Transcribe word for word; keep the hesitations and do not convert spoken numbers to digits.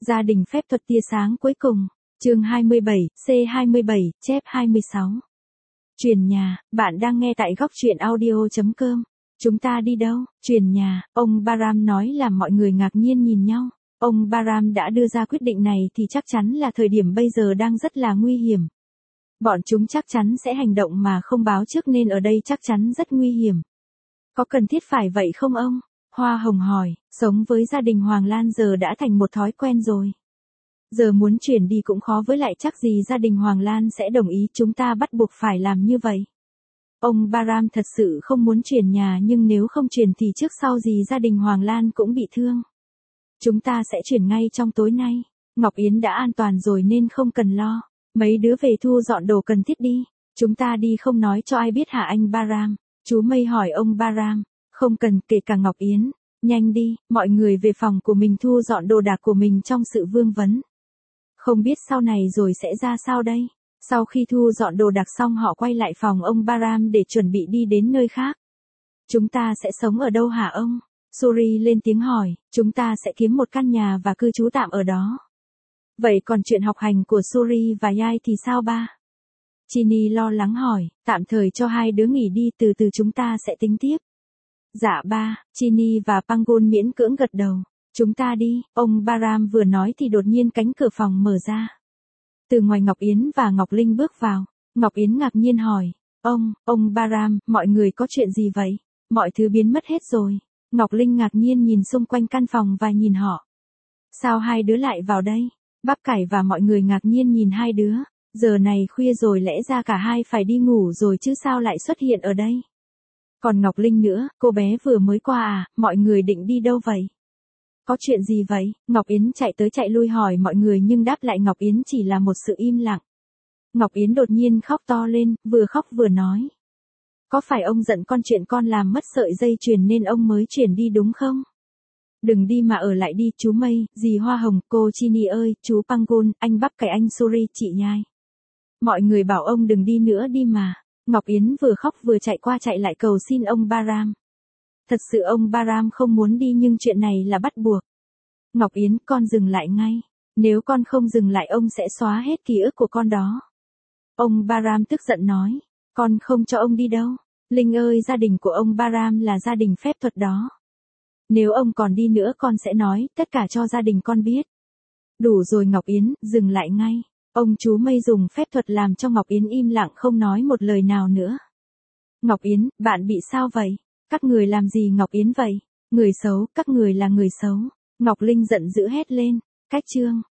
Gia đình phép thuật tia sáng cuối cùng. Chương hai mươi bảy, C hai mươi bảy, chép hai mươi sáu. Truyền nhà, bạn đang nghe tại góc truyện audio chấm com. Chúng ta đi đâu? Truyền nhà, ông Baram nói làm mọi người ngạc nhiên nhìn nhau. Ông Baram đã đưa ra quyết định này thì chắc chắn là thời điểm bây giờ đang rất là nguy hiểm. Bọn chúng chắc chắn sẽ hành động mà không báo trước nên ở đây chắc chắn rất nguy hiểm. Có cần thiết phải vậy không ông? Hoa Hồng hỏi, sống với gia đình Hoàng Lan giờ đã thành một thói quen rồi. Giờ muốn chuyển đi cũng khó với lại chắc gì gia đình Hoàng Lan sẽ đồng ý, chúng ta bắt buộc phải làm như vậy. Ông Baram thật sự không muốn chuyển nhà nhưng nếu không chuyển thì trước sau gì gia đình Hoàng Lan cũng bị thương. Chúng ta sẽ chuyển ngay trong tối nay. Ngọc Yến đã an toàn rồi nên không cần lo. Mấy đứa về thu dọn đồ cần thiết đi. Chúng ta đi không nói cho ai biết hả anh Baram? Chú Mây hỏi ông Baram. Không cần, kể cả Ngọc Yến. Nhanh đi, mọi người về phòng của mình thu dọn đồ đạc của mình trong sự vương vấn. Không biết sau này rồi sẽ ra sao đây? Sau khi thu dọn đồ đạc xong họ quay lại phòng ông Baram để chuẩn bị đi đến nơi khác. Chúng ta sẽ sống ở đâu hả ông? Suri lên tiếng hỏi, chúng ta sẽ kiếm một căn nhà và cư trú tạm ở đó. Vậy còn chuyện học hành của Suri và Yai thì sao ba? Chini lo lắng hỏi, tạm thời cho hai đứa nghỉ đi, từ từ chúng ta sẽ tính tiếp. Dạ ba, Chini và Pangun miễn cưỡng gật đầu. Chúng ta đi, ông Baram vừa nói thì đột nhiên cánh cửa phòng mở ra. Từ ngoài Ngọc Yến và Ngọc Linh bước vào. Ngọc Yến ngạc nhiên hỏi, ông, ông Baram, mọi người có chuyện gì vậy? Mọi thứ biến mất hết rồi. Ngọc Linh ngạc nhiên nhìn xung quanh căn phòng và nhìn họ. Sao hai đứa lại vào đây? Bắp Cải và mọi người ngạc nhiên nhìn hai đứa. Giờ này khuya rồi, lẽ ra cả hai phải đi ngủ rồi chứ sao lại xuất hiện ở đây? Còn Ngọc Linh nữa, cô bé vừa mới qua à, mọi người định đi đâu vậy? Có chuyện gì vậy? Ngọc Yến chạy tới chạy lui hỏi mọi người nhưng đáp lại Ngọc Yến chỉ là một sự im lặng. Ngọc Yến đột nhiên khóc to lên, vừa khóc vừa nói. Có phải ông giận con chuyện con làm mất sợi dây chuyền nên ông mới chuyển đi đúng không? Đừng đi mà ở lại đi, chú Mây, dì Hoa Hồng, cô Chini ơi, chú Pangun, anh Bắp Cải, anh Suri, chị Nhai. Mọi người bảo ông đừng đi nữa đi mà. Ngọc Yến vừa khóc vừa chạy qua chạy lại cầu xin ông Baram. Thật sự ông Baram không muốn đi nhưng chuyện này là bắt buộc. Ngọc Yến, con dừng lại ngay. Nếu con không dừng lại ông sẽ xóa hết ký ức của con đó. Ông Baram tức giận nói. Con không cho ông đi đâu. Linh ơi, gia đình của ông Baram là gia đình phép thuật đó. Nếu ông còn đi nữa con sẽ nói tất cả cho gia đình con biết. Đủ rồi Ngọc Yến, dừng lại ngay. Ông chú Mây dùng phép thuật làm cho Ngọc Yến im lặng không nói một lời nào nữa. Ngọc Yến, bạn bị sao vậy? Các người làm gì Ngọc Yến vậy? Người xấu, các người là người xấu. Ngọc Linh giận dữ hét lên. Cách chương.